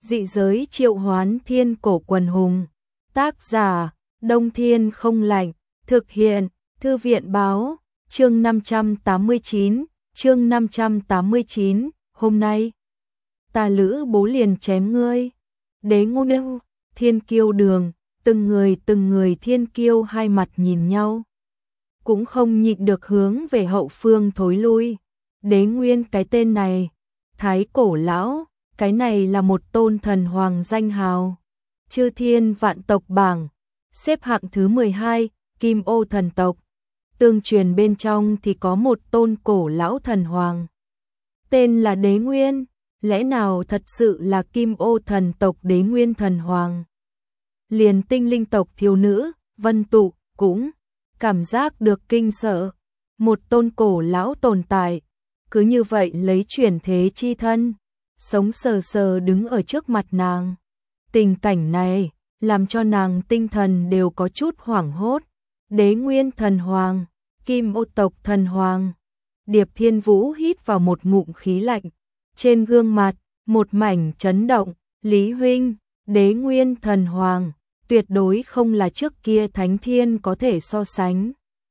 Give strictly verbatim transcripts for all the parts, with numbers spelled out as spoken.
Dị giới triệu hoán thiên cổ quần hùng. Tác giả, Đông Thiên không lạnh. Thực hiện, Thư viện báo, chương năm trăm tám mươi chín, chương năm trăm tám mươi chín, hôm nay. Ta Lữ Bố liền chém ngươi. Đế Ngô Nêu, Thiên Kiêu Đường, từng người từng người thiên kiêu hai mặt nhìn nhau. Cũng không nhịn được hướng về hậu phương thối lui. Đế Nguyên cái tên này, Thái Cổ Lão, cái này là một tôn thần hoàng danh hào. Chư thiên vạn tộc bảng, xếp hạng thứ mười hai, Kim Ô thần tộc. Tương truyền bên trong thì có một tôn cổ lão thần hoàng. Tên là Đế Nguyên, lẽ nào thật sự là Kim Ô thần tộc Đế Nguyên thần hoàng? Liền tinh linh tộc thiếu nữ, Vân Tụ, cũng cảm giác được kinh sợ. Một tôn cổ lão tồn tại, cứ như vậy lấy chuyển thế chi thân, sống sờ sờ đứng ở trước mặt nàng. Tình cảnh này, làm cho nàng tinh thần đều có chút hoảng hốt. Đế Nguyên thần hoàng, Kim Ô tộc thần hoàng. Điệp Thiên Vũ hít vào một ngụm khí lạnh. Trên gương mặt, một mảnh chấn động. Lý huynh, Đế Nguyên thần hoàng, tuyệt đối không là trước kia Thánh Thiên có thể so sánh.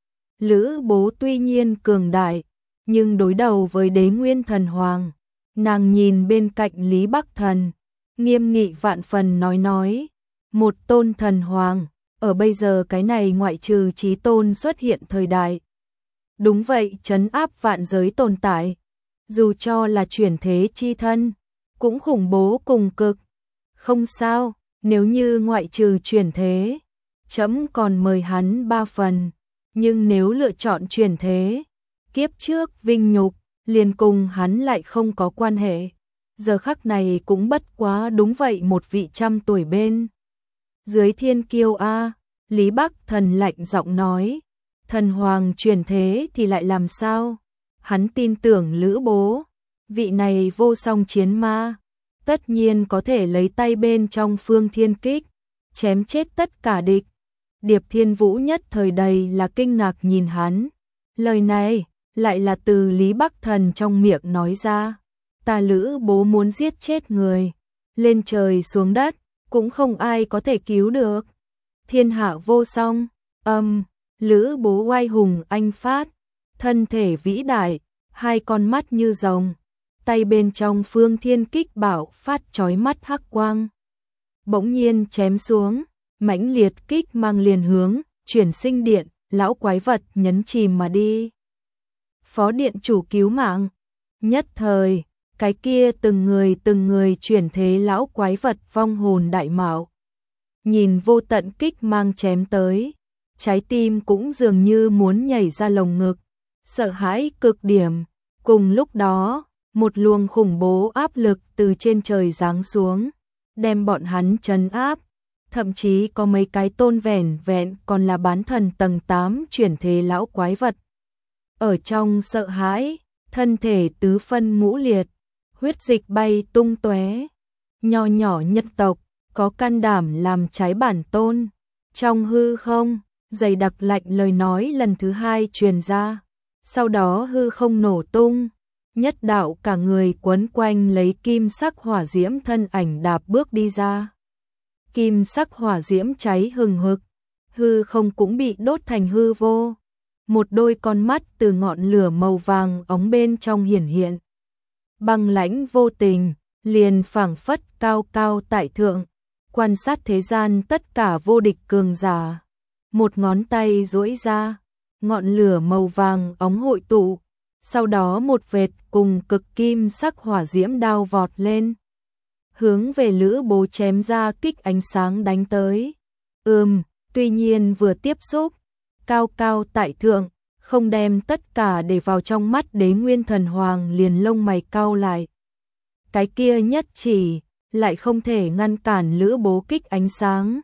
Lữ Bố tuy nhiên cường đại, nhưng đối đầu với Đế Nguyên thần hoàng, nàng nhìn bên cạnh Lý Bắc Thần, nghiêm nghị vạn phần nói nói, một tôn thần hoàng, ở bây giờ cái này ngoại trừ chí tôn xuất hiện thời đại. Đúng vậy, trấn áp vạn giới tồn tại, dù cho là chuyển thế chi thân, cũng khủng bố cùng cực. Không sao, nếu như ngoại trừ chuyển thế, chấm còn mời hắn ba phần, nhưng nếu lựa chọn chuyển thế, kiếp trước vinh nhục, liền cùng hắn lại không có quan hệ. Giờ khắc này cũng bất quá đúng vậy một vị trăm tuổi bên. Dưới thiên kiêu A, Lý Bắc Thần lạnh giọng nói, thần hoàng chuyển thế thì lại làm sao? Hắn tin tưởng Lữ Bố, vị này vô song chiến ma, tất nhiên có thể lấy tay bên trong phương thiên kích, chém chết tất cả địch. Điệp Thiên Vũ nhất thời đầy là kinh ngạc nhìn hắn. Lời này lại là từ Lý Bắc Thần trong miệng nói ra. Ta Lữ Bố muốn giết chết người, lên trời xuống đất, cũng không ai có thể cứu được. Thiên hạ vô song, âm, Lữ Bố oai hùng anh phát, thân thể vĩ đại, hai con mắt như rồng, tay bên trong phương thiên kích bảo phát chói mắt hắc quang. Bỗng nhiên chém xuống, mãnh liệt kích mang liền hướng, chuyển sinh điện, lão quái vật nhấn chìm mà đi. Phó điện chủ cứu mạng, nhất thời, cái kia từng người từng người chuyển thế lão quái vật vong hồn đại mạo. Nhìn vô tận kích mang chém tới, trái tim cũng dường như muốn nhảy ra lồng ngực, sợ hãi cực điểm. Cùng lúc đó, một luồng khủng bố áp lực từ trên trời giáng xuống, đem bọn hắn trấn áp. Thậm chí có mấy cái tôn vẻn vẹn còn là bán thần tầng tám chuyển thế lão quái vật. Ở trong sợ hãi, thân thể tứ phân ngũ liệt, huyết dịch bay tung tóe. Nho nhỏ nhân tộc, có can đảm làm trái bản tôn. Trong hư không, dày đặc lạnh lời nói lần thứ hai truyền ra. Sau đó hư không nổ tung. Nhất đạo cả người quấn quanh lấy kim sắc hỏa diễm thân ảnh đạp bước đi ra. Kim sắc hỏa diễm cháy hừng hực, hư không cũng bị đốt thành hư vô. Một đôi con mắt từ ngọn lửa màu vàng óng bên trong hiển hiện. Băng lãnh vô tình, liền phảng phất cao cao tại thượng, quan sát thế gian tất cả vô địch cường giả. Một ngón tay duỗi ra, ngọn lửa màu vàng óng hội tụ, sau đó một vệt cùng cực kim sắc hỏa diễm đao vọt lên, hướng về Lữ Bố chém ra kích ánh sáng đánh tới. Ừm, tuy nhiên vừa tiếp xúc, cao cao tại thượng, không đem tất cả để vào trong mắt Đế Nguyên thần hoàng liền lông mày cau lại. Cái kia nhất chỉ, lại không thể ngăn cản Lữ Bố kích ánh sáng.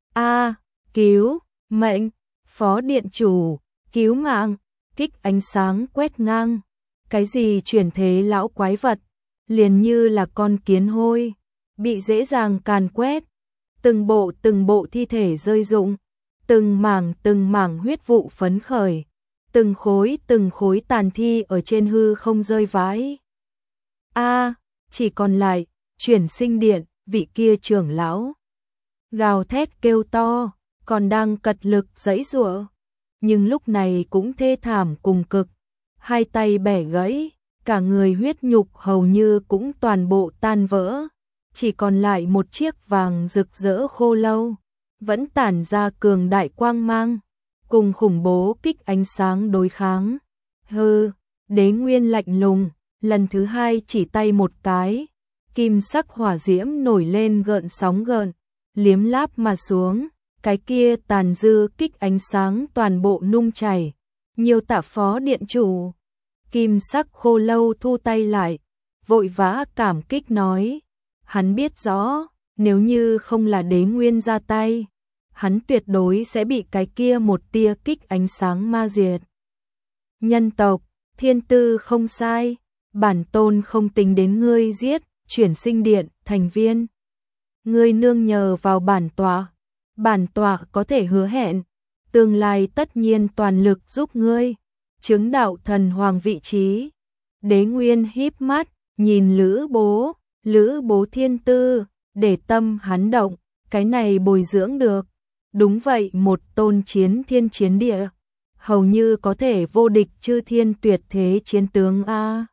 A, cứu, mệnh, phó điện chủ, cứu mạng, kích ánh sáng quét ngang. Cái gì chuyển thế lão quái vật, liền như là con kiến hôi, bị dễ dàng càn quét. Từng bộ từng bộ thi thể rơi rụng, từng mảng từng mảng huyết vụ phấn khởi, từng khối từng khối tàn thi ở trên hư không rơi vãi. A, chỉ còn lại chuyển sinh điện, vị kia trưởng lão gào thét kêu to, còn đang cật lực giãy giụa, nhưng lúc này cũng thê thảm cùng cực, hai tay bẻ gãy, cả người huyết nhục hầu như cũng toàn bộ tan vỡ, chỉ còn lại một chiếc vàng rực rỡ khô lâu, vẫn tản ra cường đại quang mang, cùng khủng bố kích ánh sáng đối kháng. Hừ, Đế Nguyên lạnh lùng, lần thứ hai chỉ tay một cái, kim sắc hỏa diễm nổi lên gợn sóng gợn, liếm láp mà xuống, cái kia tàn dư kích ánh sáng toàn bộ nung chảy. Nhiều tạ phó điện chủ, kim sắc khô lâu thu tay lại, vội vã cảm kích nói, hắn biết rõ, nếu như không là Đế Nguyên ra tay, hắn tuyệt đối sẽ bị cái kia một tia kích ánh sáng ma diệt. Nhân tộc, thiên tư không sai, bản tôn không tính đến ngươi giết, chuyển sinh điện, thành viên. Ngươi nương nhờ vào bản tọa, bản tọa có thể hứa hẹn, tương lai tất nhiên toàn lực giúp ngươi, chứng đạo thần hoàng vị trí. Đế Nguyên híp mắt, nhìn Lữ Bố, Lữ Bố thiên tư, để tâm hắn động, cái này bồi dưỡng được. Đúng vậy, một tôn chiến thiên chiến địa, hầu như có thể vô địch chư thiên tuyệt thế chiến tướng a.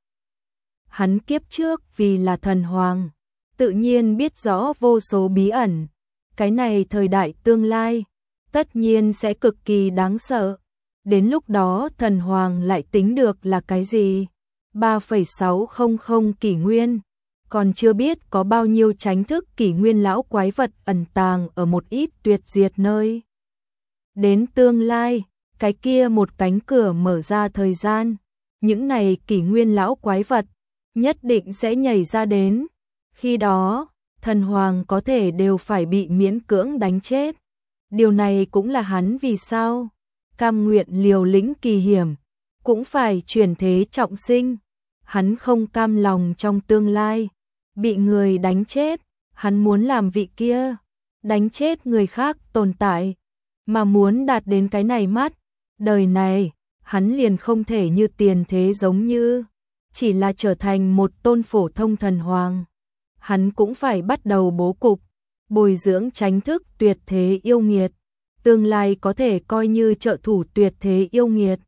Hắn kiếp trước vì là thần hoàng, tự nhiên biết rõ vô số bí ẩn, cái này thời đại tương lai, tất nhiên sẽ cực kỳ đáng sợ. Đến lúc đó thần hoàng lại tính được là cái gì? ba phẩy sáu không không kỷ nguyên, còn chưa biết có bao nhiêu tránh thức kỷ nguyên lão quái vật ẩn tàng ở một ít tuyệt diệt nơi. Đến tương lai, cái kia một cánh cửa mở ra thời gian, những này kỷ nguyên lão quái vật nhất định sẽ nhảy ra đến. Khi đó, thần hoàng có thể đều phải bị miễn cưỡng đánh chết. Điều này cũng là hắn vì sao cam nguyện liều lĩnh kỳ hiểm, cũng phải chuyển thế trọng sinh. Hắn không cam lòng trong tương lai bị người đánh chết, hắn muốn làm vị kia đánh chết người khác tồn tại, mà muốn đạt đến cái này mắt đời này, hắn liền không thể như tiền thế giống như chỉ là trở thành một tôn phổ thông thần hoàng. Hắn cũng phải bắt đầu bố cục, bồi dưỡng tránh thức tuyệt thế yêu nghiệt, tương lai có thể coi như trợ thủ tuyệt thế yêu nghiệt.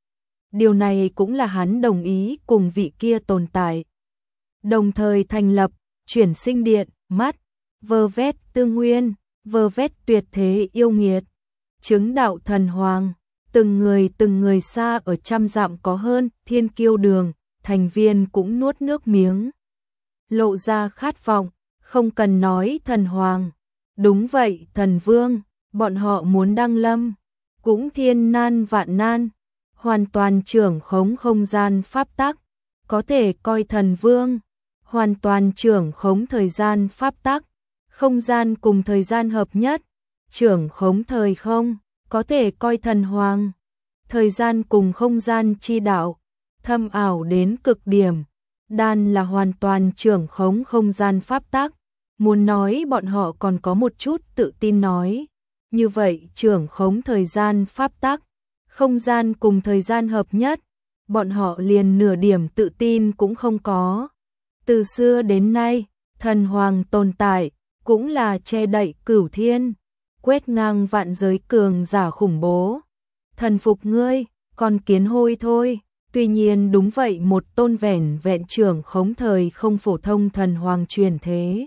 Điều này cũng là hắn đồng ý cùng vị kia tồn tại. Đồng thời thành lập chuyển sinh điện, mắt, vơ vét tư nguyên, vơ vét tuyệt thế yêu nghiệt, chứng đạo thần hoàng, từng người từng người xa ở trăm dặm có hơn, thiên kiêu đường, thành viên cũng nuốt nước miếng, lộ ra khát vọng, không cần nói thần hoàng. Đúng vậy, thần vương, bọn họ muốn đăng lâm, cũng thiên nan vạn nan, hoàn toàn trưởng khống không gian pháp tắc, có thể coi thần vương, hoàn toàn trưởng khống thời gian pháp tắc, không gian cùng thời gian hợp nhất, trưởng khống thời không, có thể coi thần hoàng, thời gian cùng không gian chi đạo, thâm ảo đến cực điểm, đan là hoàn toàn trưởng khống không gian pháp tắc. Muốn nói bọn họ còn có một chút tự tin nói, như vậy trưởng khống thời gian pháp tắc, không gian cùng thời gian hợp nhất, bọn họ liền nửa điểm tự tin cũng không có. Từ xưa đến nay, thần hoàng tồn tại, cũng là che đậy cửu thiên, quét ngang vạn giới cường giả khủng bố. Thần phục ngươi, còn kiến hôi thôi. Tuy nhiên đúng vậy, một tôn vẻn vẹn trưởng khống thời không phổ thông thần hoàng truyền thế.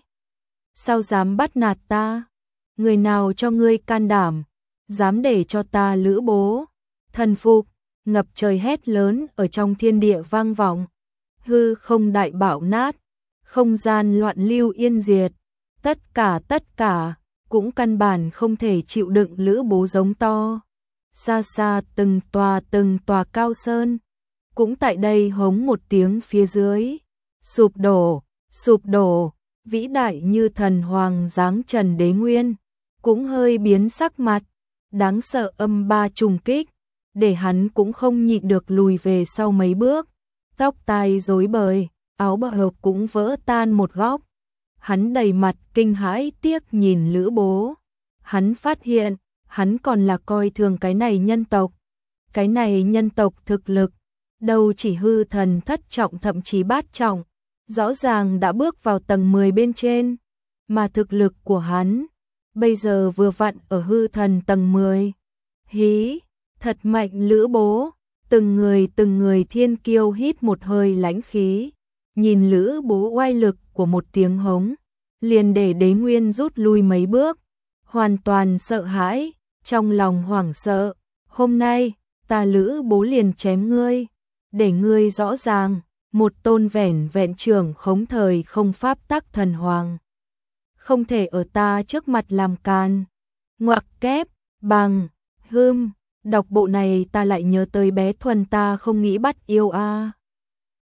Sao dám bắt nạt ta? Người nào cho ngươi can đảm, dám để cho ta Lữ Bố thần phục? Ngập trời hét lớn ở trong thiên địa vang vọng, hư không đại bạo nát, không gian loạn lưu yên diệt, tất cả tất cả cũng căn bản không thể chịu đựng Lữ Bố giống to. Xa xa từng tòa từng tòa cao sơn, cũng tại đây hống một tiếng phía dưới, sụp đổ, sụp đổ. Vĩ đại như thần hoàng giáng trần Đế Nguyên, cũng hơi biến sắc mặt, đáng sợ âm ba trùng kích, để hắn cũng không nhịn được lùi về sau mấy bước, tóc tai rối bời, áo bào hợp cũng vỡ tan một góc. Hắn đầy mặt kinh hãi tiếc nhìn Lữ Bố, hắn phát hiện, hắn còn là coi thường cái này nhân tộc, cái này nhân tộc thực lực, đâu chỉ hư thần thất trọng thậm chí bát trọng. Rõ ràng đã bước vào tầng mười bên trên, mà thực lực của hắn bây giờ vừa vặn ở hư thần tầng mười. Hí, thật mạnh Lữ Bố, từng người từng người thiên kiêu hít một hơi lãnh khí, nhìn Lữ Bố oai lực của một tiếng hống, liền để Đế Nguyên rút lui mấy bước, hoàn toàn sợ hãi, trong lòng hoảng sợ, hôm nay, ta Lữ Bố liền chém ngươi, để ngươi rõ ràng, một tôn vẻn vẹn trưởng khống thời không pháp tắc thần hoàng. Không thể ở ta trước mặt làm can. Ngoặc kép, bằng, hươm, đọc bộ này ta lại nhớ tới bé Thuần ta không nghĩ bắt yêu a.